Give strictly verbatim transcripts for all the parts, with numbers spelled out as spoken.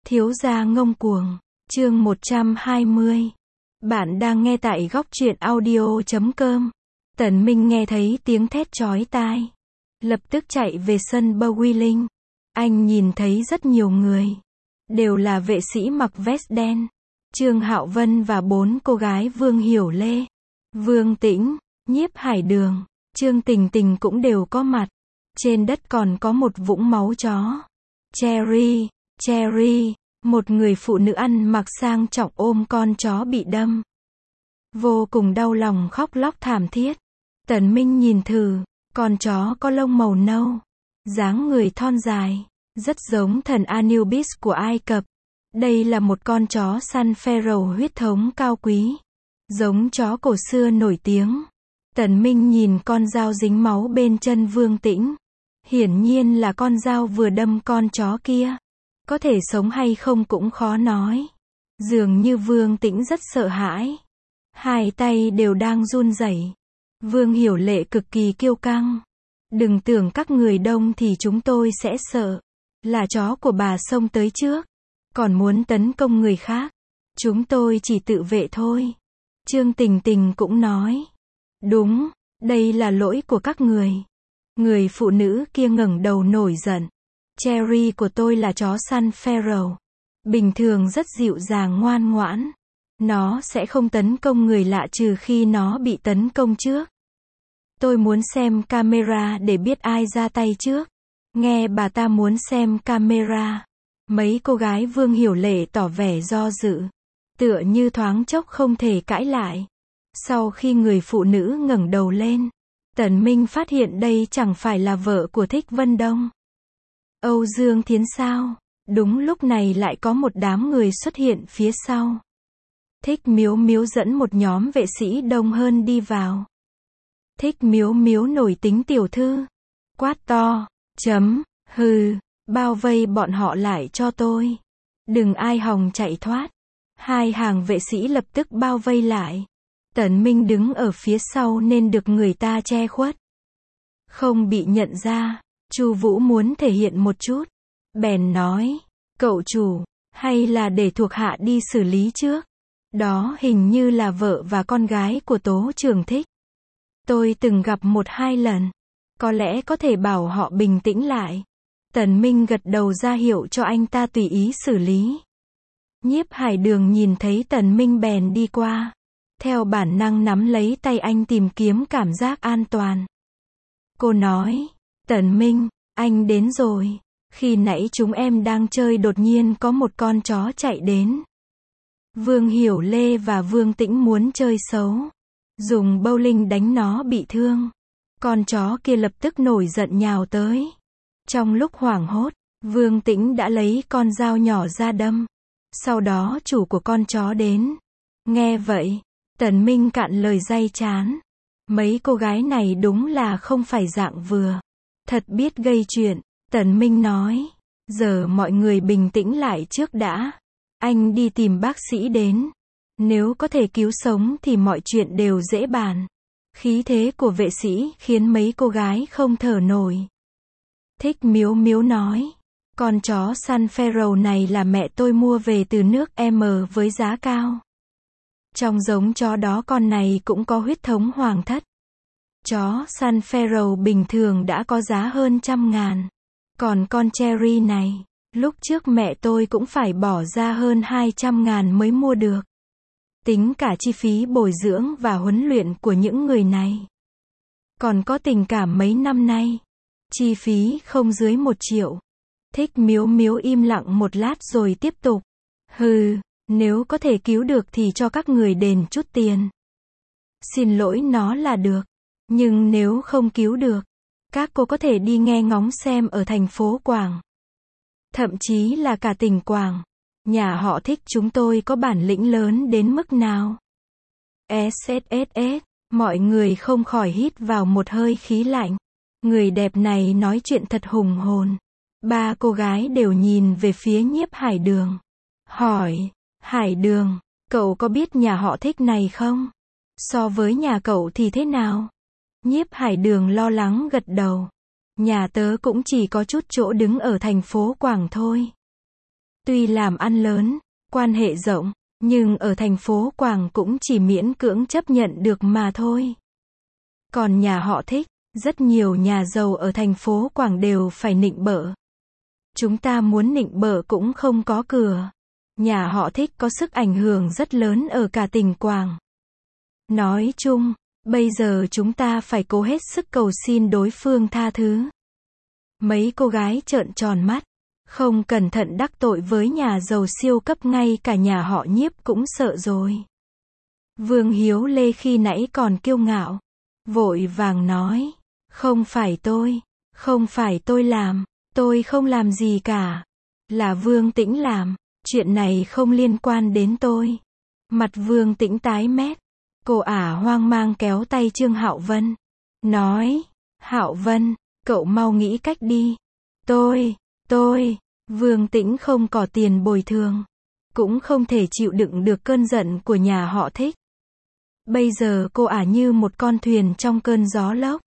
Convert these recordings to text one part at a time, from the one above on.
Thiếu gia ngông cuồng, chương một trăm hai mươi. Bạn đang nghe tại góc truyện audio chấm com. Tần Minh nghe thấy tiếng thét chói tai, lập tức chạy về sân bowling. Anh nhìn thấy rất nhiều người, đều là vệ sĩ mặc vest đen. Trương Hạo Vân và bốn cô gái Vương Hiểu Lê, Vương Tĩnh, Nhiếp Hải Đường, Trương Tình Tình cũng đều có mặt. Trên đất còn có một vũng máu chó. Cherry, Cherry, một người phụ nữ ăn mặc sang trọng ôm con chó bị đâm. Vô cùng đau lòng khóc lóc thảm thiết. Tần Minh nhìn thử, con chó có lông màu nâu, dáng người thon dài, rất giống thần Anubis của Ai Cập. Đây là một con chó săn Pharaoh huyết thống cao quý, giống chó cổ xưa nổi tiếng. Tần Minh nhìn con dao dính máu bên chân Vương Tĩnh. Hiển nhiên là con dao vừa đâm con chó kia. Có thể sống hay không cũng khó nói. Dường như Vương Tĩnh rất sợ hãi. Hai tay đều đang run rẩy. Vương Hiểu Lệ cực kỳ kiêu căng. Đừng tưởng các người đông thì chúng tôi sẽ sợ. Là chó của bà xông tới trước, còn muốn tấn công người khác. Chúng tôi chỉ tự vệ thôi. Trương Tình Tình cũng nói. Đúng, đây là lỗi của các người. Người phụ nữ kia ngẩng đầu nổi giận. Cherry của tôi là chó săn Pharaoh. Bình thường rất dịu dàng ngoan ngoãn. Nó sẽ không tấn công người lạ trừ khi nó bị tấn công trước. Tôi muốn xem camera để biết ai ra tay trước. Nghe bà ta muốn xem camera. Mấy cô gái Vương Hiểu Lệ tỏ vẻ do dự. Tựa như thoáng chốc không thể cãi lại. Sau khi người phụ nữ ngẩng đầu lên, Tần Minh phát hiện đây chẳng phải là vợ của Thích Vân Đông. Âu Dương Thiến sao? Đúng lúc này lại có một đám người xuất hiện phía sau. Thích Miếu Miếu dẫn một nhóm vệ sĩ đông hơn đi vào. Thích Miếu Miếu nổi tính tiểu thư. Quát to, chấm, hừ, bao vây bọn họ lại cho tôi. Đừng ai hòng chạy thoát. Hai hàng vệ sĩ lập tức bao vây lại. Tần Minh đứng ở phía sau nên được người ta che khuất. Không bị nhận ra, Chu Vũ muốn thể hiện một chút. Bèn nói, cậu chủ, hay là để thuộc hạ đi xử lý trước. Đó hình như là vợ và con gái của Tố Trường Thích. Tôi từng gặp một hai lần. Có lẽ có thể bảo họ bình tĩnh lại. Tần Minh gật đầu ra hiệu cho anh ta tùy ý xử lý. Nhiếp Hải Đường nhìn thấy Tần Minh bèn đi qua. Theo bản năng nắm lấy tay anh tìm kiếm cảm giác an toàn. Cô nói, Tần Minh, anh đến rồi. Khi nãy chúng em đang chơi đột nhiên có một con chó chạy đến. Vương Hiểu Lê và Vương Tĩnh muốn chơi xấu. Dùng bowling đánh nó bị thương. Con chó kia lập tức nổi giận nhào tới. Trong lúc hoảng hốt, Vương Tĩnh đã lấy con dao nhỏ ra đâm. Sau đó chủ của con chó đến. Nghe vậy, Tần Minh cạn lời day chán. Mấy cô gái này đúng là không phải dạng vừa. Thật biết gây chuyện. Tần Minh nói. Giờ mọi người bình tĩnh lại trước đã. Anh đi tìm bác sĩ đến. Nếu có thể cứu sống thì mọi chuyện đều dễ bàn. Khí thế của vệ sĩ khiến mấy cô gái không thở nổi. Thích Miếu Miếu nói. Con chó săn Pharaoh này là mẹ tôi mua về từ nước M với giá cao. Trong giống chó đó con này cũng có huyết thống hoàng thất. Chó săn Pharaoh bình thường đã có giá hơn trăm ngàn. Còn con Cherry này, lúc trước mẹ tôi cũng phải bỏ ra hơn hai trăm ngàn mới mua được. Tính cả chi phí bồi dưỡng và huấn luyện của những người này. Còn có tình cảm mấy năm nay. Chi phí không dưới một triệu. Thích Miếu Miếu im lặng một lát rồi tiếp tục. Hừ, nếu có thể cứu được thì cho các người đền chút tiền. Xin lỗi nó là được. Nhưng nếu không cứu được, các cô có thể đi nghe ngóng xem ở thành phố Quảng. Thậm chí là cả tỉnh Quảng. Nhà họ Thích chúng tôi có bản lĩnh lớn đến mức nào. ét ét ét ét, mọi người không khỏi hít vào một hơi khí lạnh. Người đẹp này nói chuyện thật hùng hồn. Ba cô gái đều nhìn về phía Nhiếp Hải Đường. Hỏi, Hải Đường, cậu có biết nhà họ Thích này không? So với nhà cậu thì thế nào? Nhiếp Hải Đường lo lắng gật đầu. Nhà tớ cũng chỉ có chút chỗ đứng ở thành phố Quảng thôi. Tuy làm ăn lớn, quan hệ rộng, nhưng ở thành phố Quảng cũng chỉ miễn cưỡng chấp nhận được mà thôi. Còn nhà họ Thích, rất nhiều nhà giàu ở thành phố Quảng đều phải nịnh bợ. Chúng ta muốn nịnh bợ cũng không có cửa. Nhà họ Thích có sức ảnh hưởng rất lớn ở cả tỉnh Quảng. Nói chung, bây giờ chúng ta phải cố hết sức cầu xin đối phương tha thứ. Mấy cô gái trợn tròn mắt, không cẩn thận đắc tội với nhà giàu siêu cấp, ngay cả nhà họ Nhiếp cũng sợ rồi. Vương Hiếu Lê khi nãy còn kiêu ngạo, vội vàng nói, không phải tôi, không phải tôi làm, tôi không làm gì cả. Là Vương Tĩnh làm, chuyện này không liên quan đến tôi. Mặt Vương Tĩnh tái mét, cô ả hoang mang kéo tay Trương Hạo Vân, nói, Hạo Vân, cậu mau nghĩ cách đi. Tôi, tôi, Vương Tĩnh không có tiền bồi thường, cũng không thể chịu đựng được cơn giận của nhà họ Thích. Bây giờ cô ả như một con thuyền trong cơn gió lốc,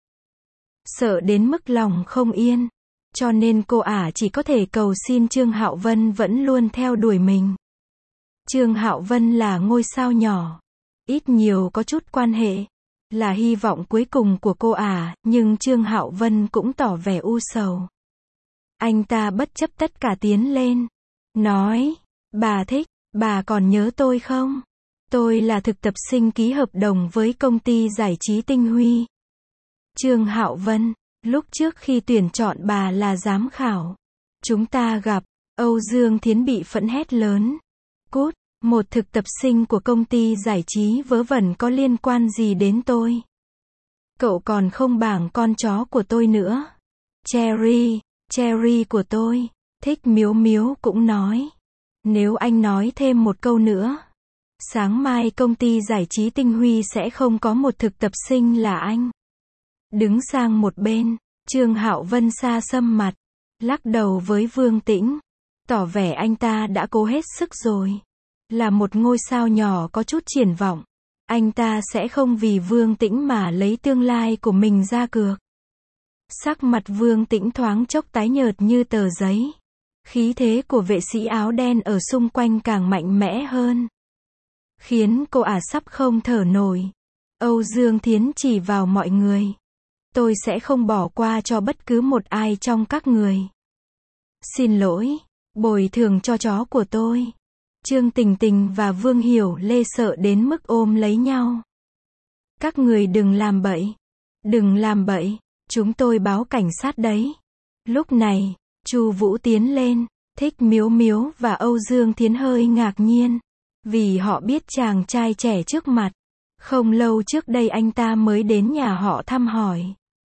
sợ đến mức lòng không yên, cho nên cô ả chỉ có thể cầu xin Trương Hạo Vân vẫn luôn theo đuổi mình. Trương Hạo Vân là ngôi sao nhỏ, ít nhiều có chút quan hệ, là hy vọng cuối cùng của cô ả, nhưng Trương Hạo Vân cũng tỏ vẻ u sầu. Anh ta bất chấp tất cả tiến lên, nói, bà Thích, bà còn nhớ tôi không? Tôi là thực tập sinh ký hợp đồng với công ty giải trí Tinh Huy. Trương Hạo Vân, lúc trước khi tuyển chọn bà là giám khảo, chúng ta gặp. Âu Dương Thiến bị phẫn hét lớn, cút, một thực tập sinh của công ty giải trí vớ vẩn có liên quan gì đến tôi? Cậu còn không bảng con chó của tôi nữa. Cherry, Cherry của tôi. Thích Miếu Miếu cũng nói, nếu anh nói thêm một câu nữa, sáng mai công ty giải trí Tinh Huy sẽ không có một thực tập sinh là anh. Đứng sang một bên, Trương Hạo Vân xa xăm mặt, lắc đầu với Vương Tĩnh, tỏ vẻ anh ta đã cố hết sức rồi. Là một ngôi sao nhỏ có chút triển vọng, anh ta sẽ không vì Vương Tĩnh mà lấy tương lai của mình ra cược. Sắc mặt Vương Tĩnh thoáng chốc tái nhợt như tờ giấy. Khí thế của vệ sĩ áo đen ở xung quanh càng mạnh mẽ hơn, khiến cô ả sắp không thở nổi. Âu Dương Thiến chỉ vào mọi người. Tôi sẽ không bỏ qua cho bất cứ một ai trong các người. Xin lỗi, bồi thường cho chó của tôi. Trương Tình Tình và Vương Hiểu Lê sợ đến mức ôm lấy nhau. Các người đừng làm bậy. Đừng làm bậy, chúng tôi báo cảnh sát đấy. Lúc này, Chu Vũ tiến lên, Thích Miếu Miếu và Âu Dương Thiến hơi ngạc nhiên, vì họ biết chàng trai trẻ trước mặt. Không lâu trước đây anh ta mới đến nhà họ thăm hỏi.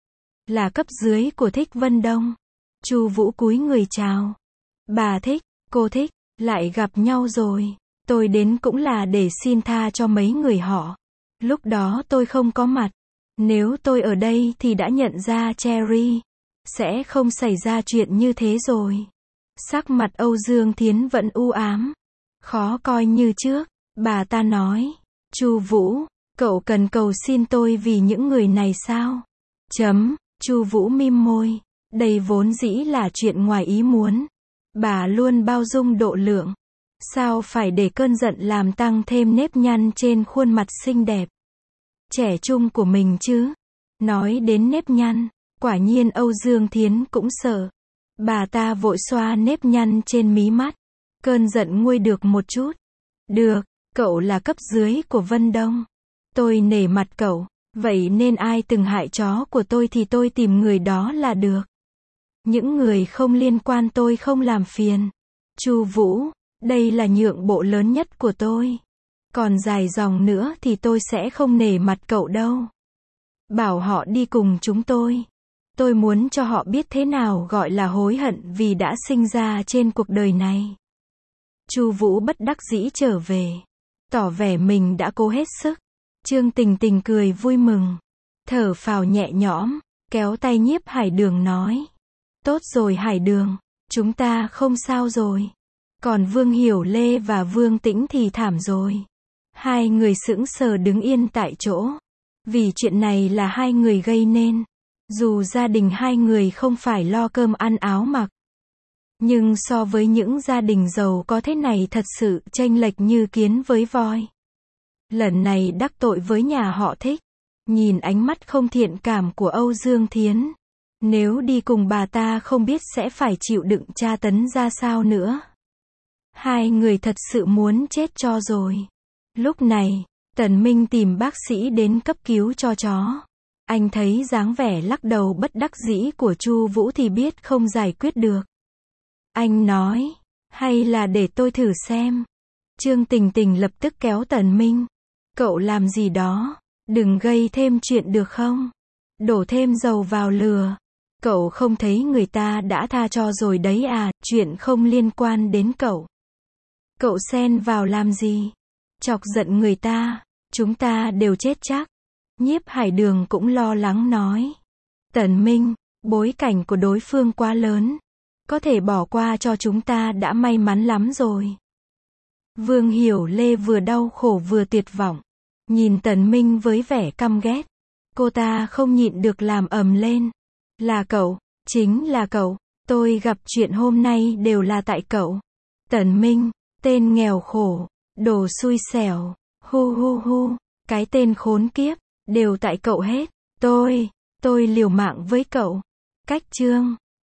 Là cấp dưới của Thích Vân Đông. Chu Vũ cúi người chào. Bà Thích, cô Thích, lại gặp nhau rồi. Tôi đến cũng là để xin tha cho mấy người họ. Lúc đó tôi không có mặt. Nếu tôi ở đây thì đã nhận ra Cherry. Sẽ không xảy ra chuyện như thế rồi. Sắc mặt Âu Dương Thiến vẫn u ám, khó coi như trước. Bà ta nói, Chu Vũ, cậu cần cầu xin tôi vì những người này sao? Chấm. Chu Vũ mím môi. Đây vốn dĩ là chuyện ngoài ý muốn. Bà luôn bao dung độ lượng. Sao phải để cơn giận làm tăng thêm nếp nhăn trên khuôn mặt xinh đẹp, trẻ trung của mình chứ? Nói đến nếp nhăn, quả nhiên Âu Dương Thiến cũng sợ. Bà ta vội xoa nếp nhăn trên mí mắt. Cơn giận nguôi được một chút. Được, cậu là cấp dưới của Vân Đông. Tôi nể mặt cậu. Vậy nên ai từng hại chó của tôi thì tôi tìm người đó là được. Những người không liên quan tôi không làm phiền. Chu Vũ, đây là nhượng bộ lớn nhất của tôi. Còn dài dòng nữa thì tôi sẽ không nể mặt cậu đâu. Bảo họ đi cùng chúng tôi. Tôi muốn cho họ biết thế nào gọi là hối hận vì đã sinh ra trên cuộc đời này. Chu Vũ bất đắc dĩ trở về, tỏ vẻ mình đã cố hết sức. Trương Tình Tình cười vui mừng, thở phào nhẹ nhõm, kéo tay Nhiếp Hải Đường nói. Tốt rồi Hải Đường, chúng ta không sao rồi. Còn Vương Hiểu Lê và Vương Tĩnh thì thảm rồi. Hai người sững sờ đứng yên tại chỗ. Vì chuyện này là hai người gây nên. Dù gia đình hai người không phải lo cơm ăn áo mặc, Nhưng so với những gia đình giàu có thế này thật sự chênh lệch như kiến với voi. Lần này đắc tội với nhà họ Thích. Nhìn ánh mắt không thiện cảm của Âu Dương Thiến. Nếu đi cùng bà ta không biết sẽ phải chịu đựng tra tấn ra sao nữa. Hai người thật sự muốn chết cho rồi. Lúc này, Tần Minh tìm bác sĩ đến cấp cứu cho chó. Anh thấy dáng vẻ lắc đầu bất đắc dĩ của Chu Vũ thì biết không giải quyết được. Anh nói, hay là để tôi thử xem. Trương Tình Tình lập tức kéo Tần Minh. Cậu làm gì đó, đừng gây thêm chuyện được không? Đổ thêm dầu vào lửa. Cậu không thấy người ta đã tha cho rồi đấy à, chuyện không liên quan đến cậu. Cậu xen vào làm gì? Chọc giận người ta, chúng ta đều chết chắc. Nhiếp Hải Đường cũng lo lắng nói. Tần Minh, bối cảnh của đối phương quá lớn. Có thể bỏ qua cho chúng ta đã may mắn lắm rồi. Vương Hiểu Lê vừa đau khổ vừa tuyệt vọng. Nhìn Tần Minh với vẻ căm ghét. Cô ta không nhịn được làm ầm lên. Là cậu, chính là cậu. Tôi gặp chuyện hôm nay đều là tại cậu. Tần Minh, tên nghèo khổ, đồ xui xẻo, hu hu hu, cái tên khốn kiếp, đều tại cậu hết. Tôi, tôi liều mạng với cậu. Cách chương